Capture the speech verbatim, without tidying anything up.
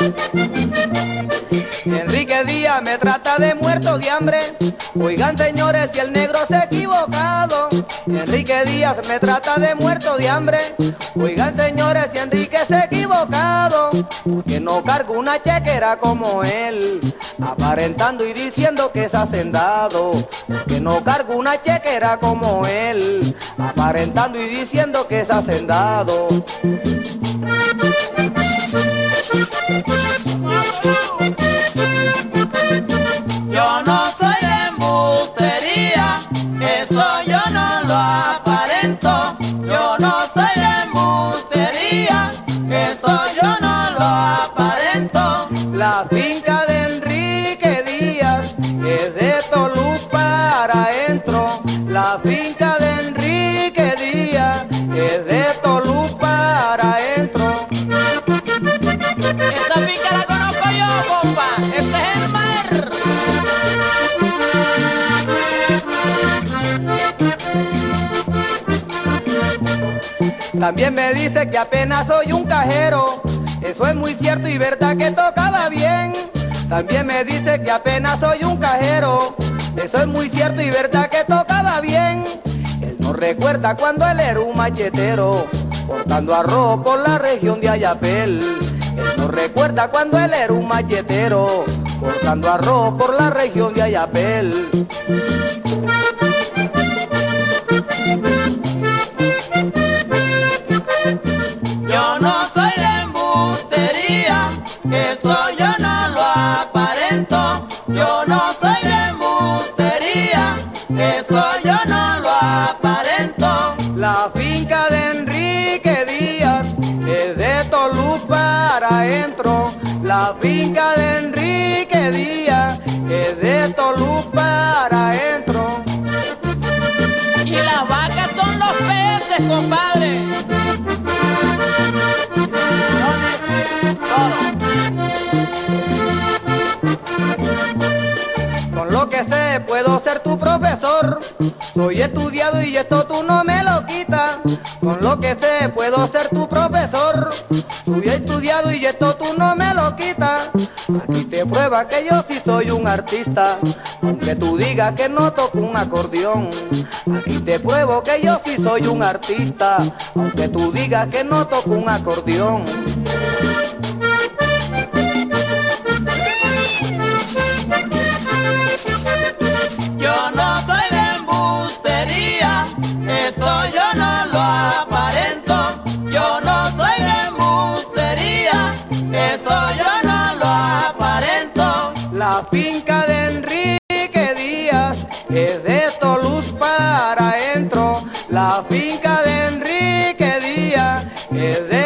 Enrique Díaz me trata de muerto de hambre. Oigan señores, si el negro se ha equivocado. Enrique Díaz me trata de muerto de hambre. Oigan señores, si Enrique se ha equivocado, porque no cargo una chequera como él, aparentando y diciendo que es hacendado. Porque no cargo una chequera como él, aparentando y diciendo que es hacendado. Yo no soy de embustería, eso yo no lo aparento. Yo no soy de embustería, eso yo no lo aparento. La finca de Enrique Díaz es de Tolú para adentro. La finca de Enrique Díaz es de Tolú para adentro. Esa finca la conozco yo, compa, ese es el mar. También me dice que apenas soy un cajero. Eso es muy cierto y verdad que tocaba bien. También me dice que apenas soy un cajero. Eso es muy cierto y verdad que tocaba bien. Él no recuerda cuando él era un machetero, cortando arroz por la región de Ayapel. Él no recuerda cuando él era un machetero, cortando arroz por la región de Ayapel. Yo no soy de embustería, eso yo no lo aparento. Yo no soy de embustería, eso yo no lo aparento. La finca de Enrique Díaz es de Tolú para adentro. La finca de Enrique Díaz es de Tolú para adentro. Y las vacas son los peces, compadre. Con lo que sé puedo ser tu profesor. Soy estudiado y esto tú no me lo quitas. Con lo que sé puedo ser tu profesor. Soy estudiado y esto tú no me lo quitas. Aquí te prueba que yo sí soy un artista, aunque tú digas que no toco un acordeón. Aquí te pruebo que yo sí soy un artista, aunque tú digas que no toco un acordeón. Yo no soy de embustería, eso yo no lo aparento. Yo no soy de embustería, eso yo no lo aparento. La finca de Enrique Díaz es de Tolú para adentro. La finca de Enrique Díaz es de